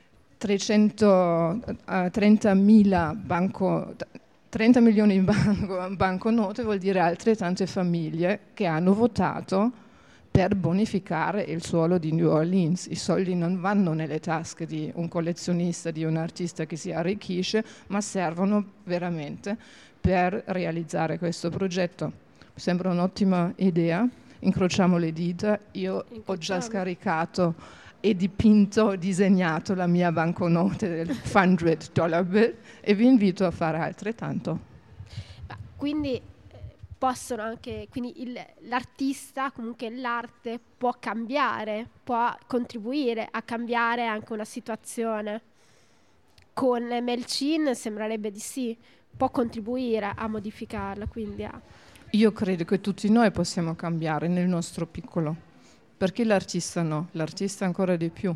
30 milioni di banconote vuol dire altrettante famiglie che hanno votato per bonificare il suolo di New Orleans. I soldi non vanno nelle tasche di un collezionista, di un artista che si arricchisce, ma servono veramente per realizzare questo progetto. Mi sembra un'ottima idea, incrociamo le dita. Io ho già scaricato e dipinto, disegnato la mia banconote del $100 bill e vi invito a fare altrettanto. Quindi possono anche, l'artista, comunque l'arte può cambiare, può contribuire a cambiare anche una situazione. Con Melcin sembrerebbe di sì, può contribuire a modificarla, quindi Io credo che tutti noi possiamo cambiare nel nostro piccolo, perché l'artista no, l'artista ancora di più.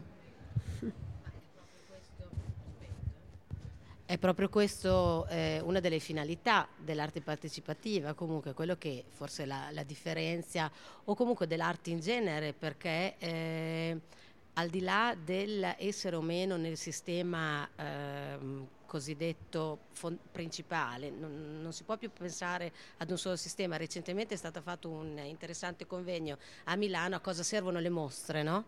È proprio questo una delle finalità dell'arte partecipativa, comunque quello che forse la differenzia, o comunque dell'arte in genere, perché al di là dell'essere o meno nel sistema cosiddetto principale, non si può più pensare ad un solo sistema. Recentemente è stato fatto un interessante convegno a Milano, a cosa servono le mostre, no?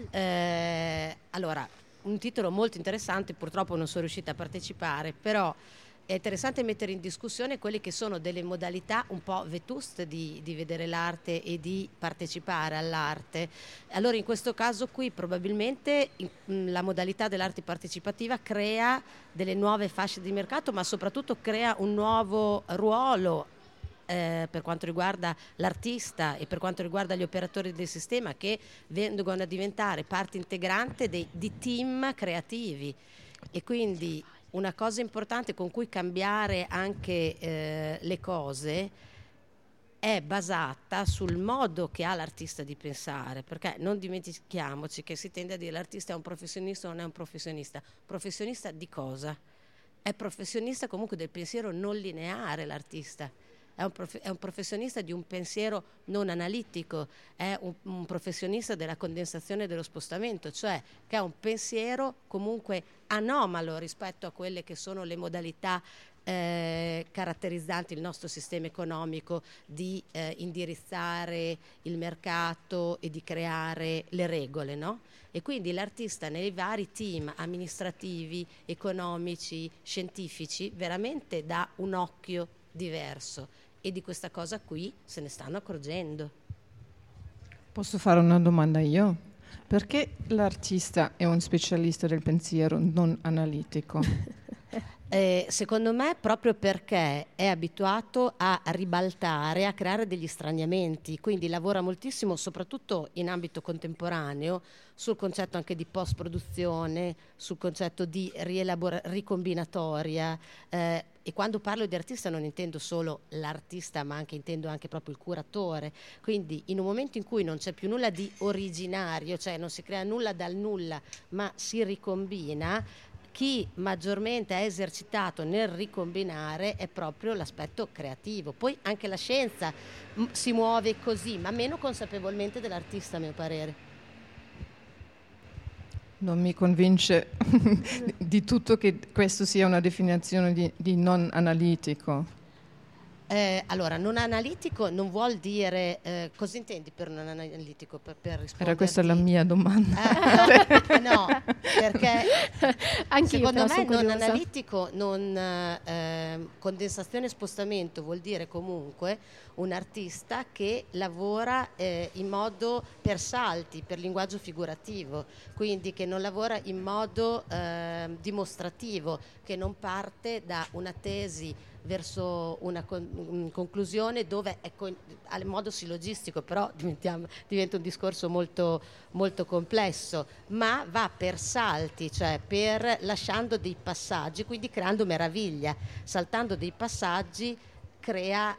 Allora, un titolo molto interessante, purtroppo non sono riuscita a partecipare, però è interessante mettere in discussione quelle che sono delle modalità un po' vetuste di vedere l'arte e di partecipare all'arte. Allora in questo caso qui probabilmente la modalità dell'arte partecipativa crea delle nuove fasce di mercato, ma soprattutto crea un nuovo ruolo per quanto riguarda l'artista e per quanto riguarda gli operatori del sistema, che vengono a diventare parte integrante di team creativi. E quindi una cosa importante con cui cambiare anche le cose è basata sul modo che ha l'artista di pensare, perché non dimentichiamoci che si tende a dire l'artista è un professionista o non è un professionista. Professionista di cosa? È professionista comunque del pensiero non lineare, l'artista. È un professionista di un pensiero non analitico, è un professionista della condensazione e dello spostamento, cioè che ha un pensiero comunque anomalo rispetto a quelle che sono le modalità caratterizzanti il nostro sistema economico di indirizzare il mercato e di creare le regole, no? E quindi l'artista nei vari team amministrativi, economici, scientifici veramente dà un occhio diverso, e di questa cosa qui se ne stanno accorgendo. Posso fare una domanda io? Perché l'artista è un specialista del pensiero non analitico? Secondo me proprio perché è abituato a ribaltare, a creare degli straniamenti, quindi lavora moltissimo, soprattutto in ambito contemporaneo, sul concetto anche di post-produzione, sul concetto di ricombinatoria, e quando parlo di artista non intendo solo l'artista, ma intendo anche proprio il curatore. Quindi in un momento in cui non c'è più nulla di originario, cioè non si crea nulla dal nulla, ma si ricombina, chi maggiormente è esercitato nel ricombinare è proprio l'aspetto creativo. Poi anche la scienza si muove così, ma meno consapevolmente dell'artista, a mio parere. Non mi convince di tutto che questo sia una definizione di non analitico. Allora, non analitico non vuol dire... cosa intendi per non analitico? Per risponderti? Era questa la mia domanda. No, perché secondo me non curiosa. analitico, condensazione e spostamento vuol dire comunque un artista che lavora in modo per salti, per linguaggio figurativo, quindi che non lavora in modo dimostrativo, che non parte da una tesi verso una conclusione dove al modo sillogistico, però diventa un discorso molto, molto complesso, ma va per salti, cioè lasciando dei passaggi, quindi creando meraviglia. Saltando dei passaggi crea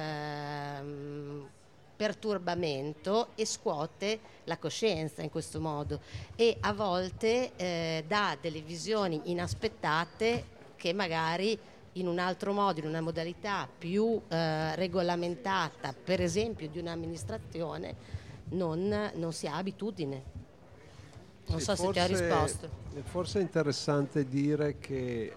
perturbamento e scuote la coscienza in questo modo, e a volte dà delle visioni inaspettate che magari in un altro modo, in una modalità più regolamentata, per esempio di un'amministrazione, non si ha abitudine. Non so se ti ho risposto. Forse è interessante dire che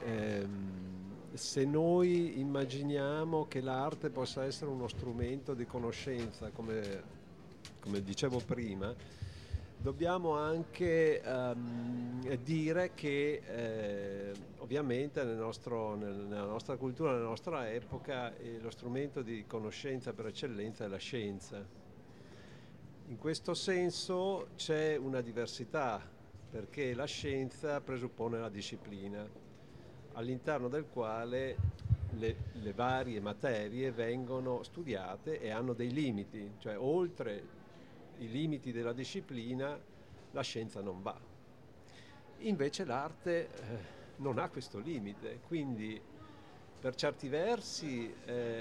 se noi immaginiamo che l'arte possa essere uno strumento di conoscenza, come dicevo prima, dobbiamo anche dire che ovviamente nella nostra cultura, nella nostra epoca, lo strumento di conoscenza per eccellenza è la scienza. In questo senso c'è una diversità, perché la scienza presuppone la disciplina, all'interno del quale le varie materie vengono studiate e hanno dei limiti, cioè oltre i limiti della disciplina la scienza non va. Invece l'arte non ha questo limite, quindi per certi versi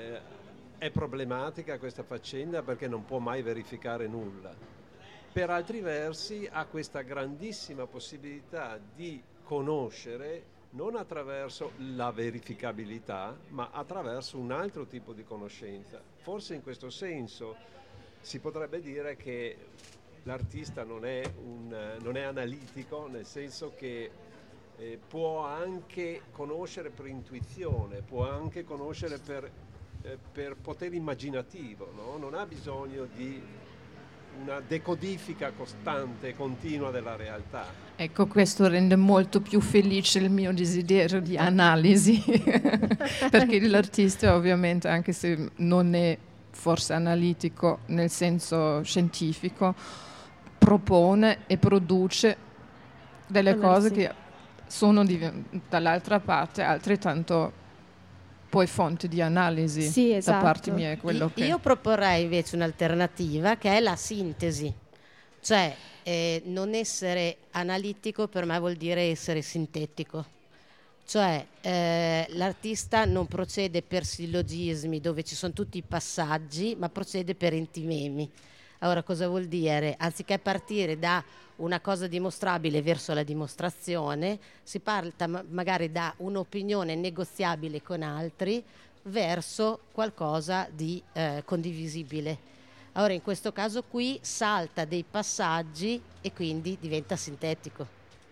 è problematica questa faccenda perché non può mai verificare nulla. Per altri versi ha questa grandissima possibilità di conoscere non attraverso la verificabilità, ma attraverso un altro tipo di conoscenza. Forse in questo senso si potrebbe dire che l'artista non è analitico, nel senso che può anche conoscere per intuizione, può anche conoscere per potere immaginativo, no? Non ha bisogno di una decodifica costante e continua della realtà. Ecco, questo rende molto più felice il mio desiderio di analisi, perché l'artista ovviamente, anche se non è forse analitico nel senso scientifico, propone e produce delle cose che sono dall'altra parte altrettanto poi fonti di analisi. Sì, esatto. Da parte mia è quello che... Io proporrei invece un'alternativa che è la sintesi, cioè non essere analitico per me vuol dire essere sintetico, cioè l'artista non procede per sillogismi dove ci sono tutti i passaggi, ma procede per entimemi. Allora cosa vuol dire? Anziché partire da una cosa dimostrabile verso la dimostrazione, si parta magari da un'opinione negoziabile con altri verso qualcosa di condivisibile. Allora in questo caso qui salta dei passaggi e quindi diventa sintetico.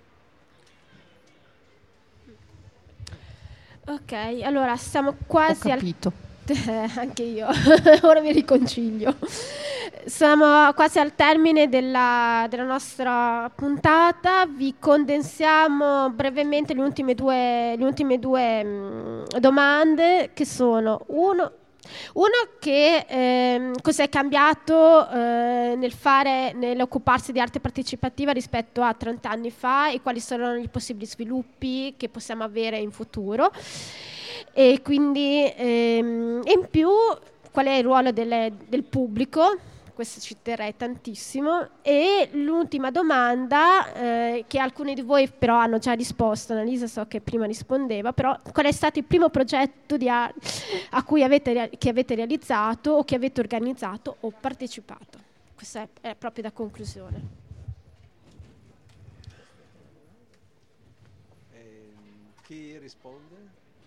Ok, allora siamo quasi Ho capito. anche io, ora mi riconcilio. Siamo quasi al termine della nostra puntata. Vi condensiamo brevemente le ultime due domande, che sono uno che cos'è cambiato nell'occuparsi di arte partecipativa rispetto a 30 anni fa e quali sono i possibili sviluppi che possiamo avere in futuro, e quindi in più qual è il ruolo del pubblico. Questo ci terrei tantissimo. E l'ultima domanda, che alcuni di voi però hanno già risposto, Annalisa so che prima rispondeva, però qual è stato il primo progetto che avete realizzato o che avete organizzato o partecipato? Questa è proprio da conclusione. Chi risponde?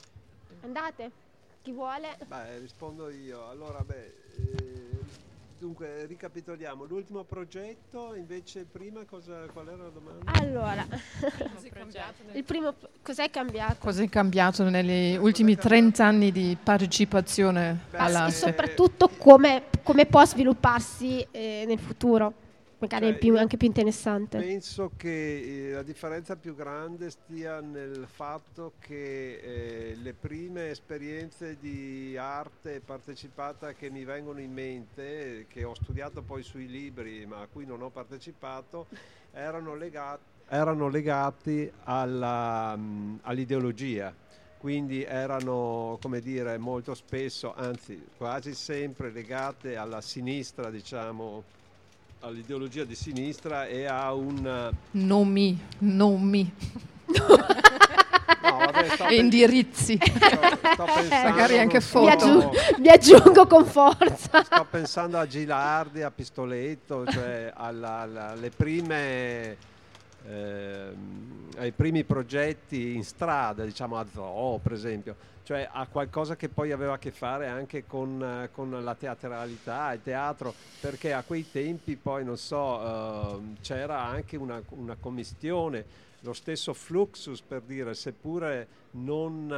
Andate, chi vuole? Rispondo io. Allora, Dunque, ricapitoliamo. L'ultimo progetto, invece, prima qual era la domanda? Allora, il primo, cos'è cambiato? Cosa è cambiato negli ultimi 30 anni di partecipazione E all'arte? soprattutto come può svilupparsi nel futuro, magari Cioè, anche più interessante. Penso che la differenza più grande stia nel fatto che le prime esperienze di arte partecipata che mi vengono in mente, che ho studiato poi sui libri ma a cui non ho partecipato, erano legati all'ideologia. Quindi erano, come dire, molto spesso, anzi quasi sempre legate alla sinistra, diciamo, all'ideologia di sinistra e a un... Nomi. No, vabbè, Indirizzi. sto pensando, Magari anche non so, foto. Mi aggiungo con forza. sto pensando a Gilardi, a Pistoletto, cioè alle prime... ai primi progetti in strada, diciamo a Zoo per esempio, cioè a qualcosa che poi aveva a che fare anche con la teatralità, il teatro, perché a quei tempi poi non so, c'era anche una commistione, lo stesso Fluxus, per dire, seppure non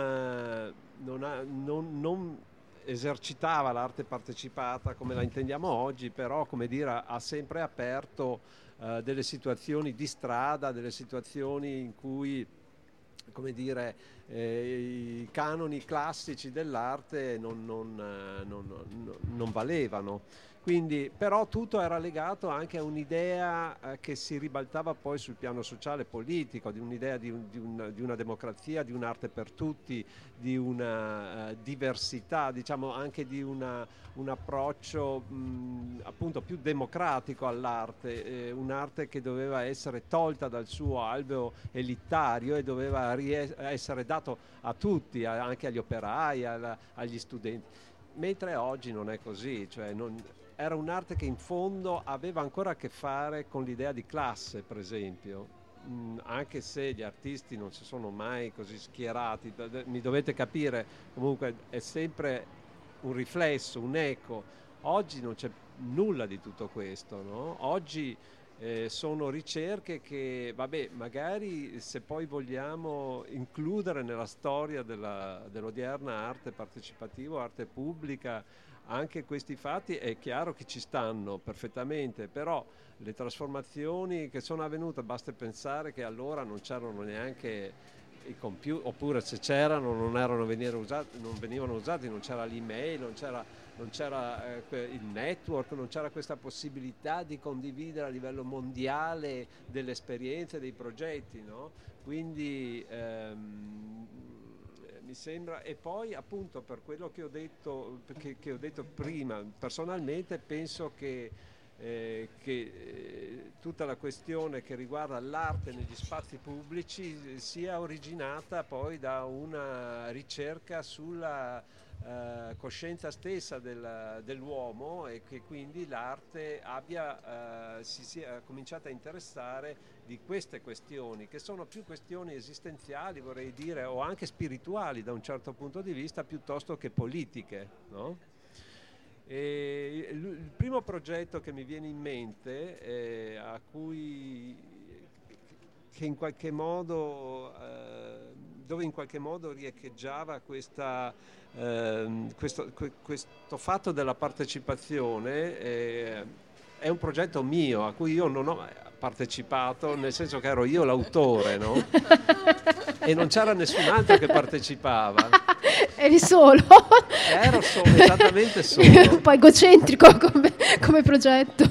esercitava l'arte partecipata come la intendiamo oggi, però, come dire, ha sempre aperto delle situazioni di strada, delle situazioni in cui, come dire, i canoni classici dell'arte non valevano. Quindi, però tutto era legato anche a un'idea che si ribaltava poi sul piano sociale e politico, di un'idea di una democrazia, di un'arte per tutti, di una diversità, diciamo anche di un approccio appunto più democratico all'arte, un'arte che doveva essere tolta dal suo alveo elitario e doveva essere dato a tutti, anche agli operai, agli studenti. Mentre oggi non è così, cioè era un'arte che in fondo aveva ancora a che fare con l'idea di classe, per esempio, anche se gli artisti non si sono mai così schierati, mi dovete capire, comunque è sempre un riflesso, un eco. Oggi non c'è nulla di tutto questo, no? Oggi sono ricerche che, vabbè, magari se poi vogliamo includere nella storia dell'odierna arte partecipativa, arte pubblica, anche questi fatti, è chiaro che ci stanno perfettamente, però le trasformazioni che sono avvenute, basta pensare che allora non c'erano neanche i computer, oppure se c'erano non venivano usati, non c'era l'email, non c'era il network, non c'era questa possibilità di condividere a livello mondiale delle esperienze, dei progetti, no? Quindi mi sembra, e poi appunto per quello che ho detto prima, personalmente penso che tutta la questione che riguarda l'arte negli spazi pubblici sia originata poi da una ricerca sulla coscienza stessa dell'uomo, e che quindi l'arte si sia cominciata a interessare di queste questioni, che sono più questioni esistenziali, vorrei dire, o anche spirituali da un certo punto di vista, piuttosto che politiche, no? E il primo progetto che mi viene in mente, che in qualche modo dove in qualche modo riecheggiava questo fatto della partecipazione, è un progetto mio a cui io non ho partecipato, nel senso che ero io l'autore, no? E non c'era nessun altro che partecipava. Eri solo? Ero esattamente solo. Un po' egocentrico come progetto.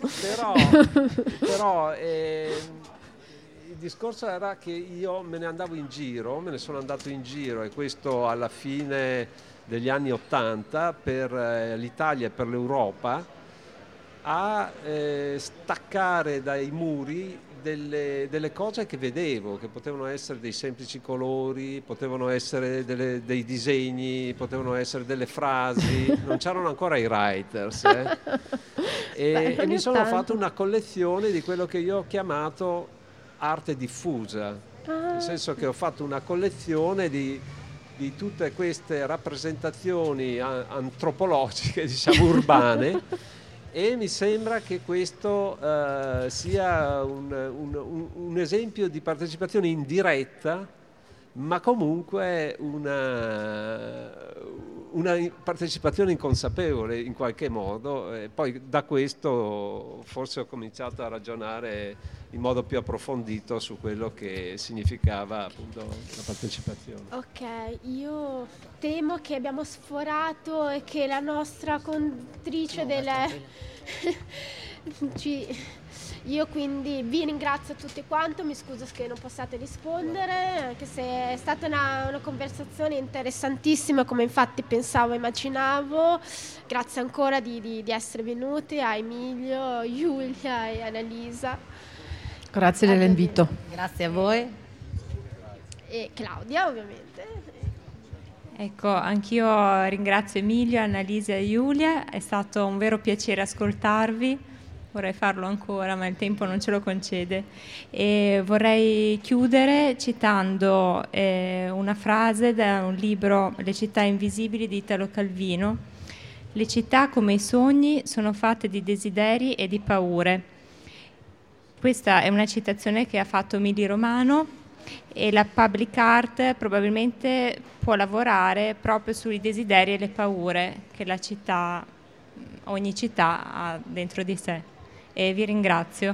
Però il discorso era che io me ne sono andato in giro, e questo alla fine degli anni '80, per l'Italia e per l'Europa, a staccare dai muri delle cose che vedevo, che potevano essere dei semplici colori, potevano essere dei disegni, potevano essere delle frasi, non c'erano ancora i writers, e mi sono fatto una collezione di quello che io ho chiamato arte diffusa, nel senso che ho fatto una collezione di tutte queste rappresentazioni antropologiche, diciamo urbane, E mi sembra che questo sia un esempio di partecipazione indiretta, ma comunque una partecipazione inconsapevole in qualche modo. E poi da questo forse ho cominciato a ragionare in modo più approfondito su quello che significava appunto la partecipazione. Ok, io temo che abbiamo sforato e che la nostra conduttrice Io quindi vi ringrazio tutti quanti, mi scuso che non possiate rispondere, anche se è stata una conversazione interessantissima, come infatti pensavo e immaginavo. Grazie ancora di essere venuti a Emilio, Giulia e Annalisa. Grazie dell'invito. Grazie a voi. E Claudia, ovviamente. Ecco, anch'io ringrazio Emilio, Annalisa e Giulia, è stato un vero piacere ascoltarvi, vorrei farlo ancora ma il tempo non ce lo concede, e vorrei chiudere citando una frase da un libro, Le città invisibili di Italo Calvino. Le città come i sogni sono fatte di desideri e di paure. Questa è una citazione che ha fatto Emilio Romano, e la public art probabilmente può lavorare proprio sui desideri e le paure che la città, ogni città ha dentro di sé. E vi ringrazio.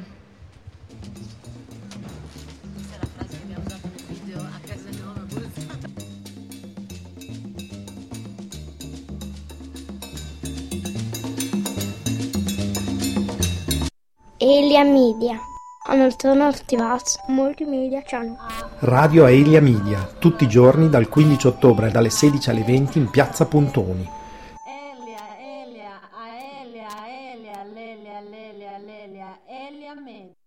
Questa è la frase che abbiamo usato nel video a casa nuova. Elia Media. Alternativas Multimedia Channel. Radio Aelia Media, tutti i giorni dal 15 ottobre dalle 16 alle 20 in piazza Pontoni. Elia Media.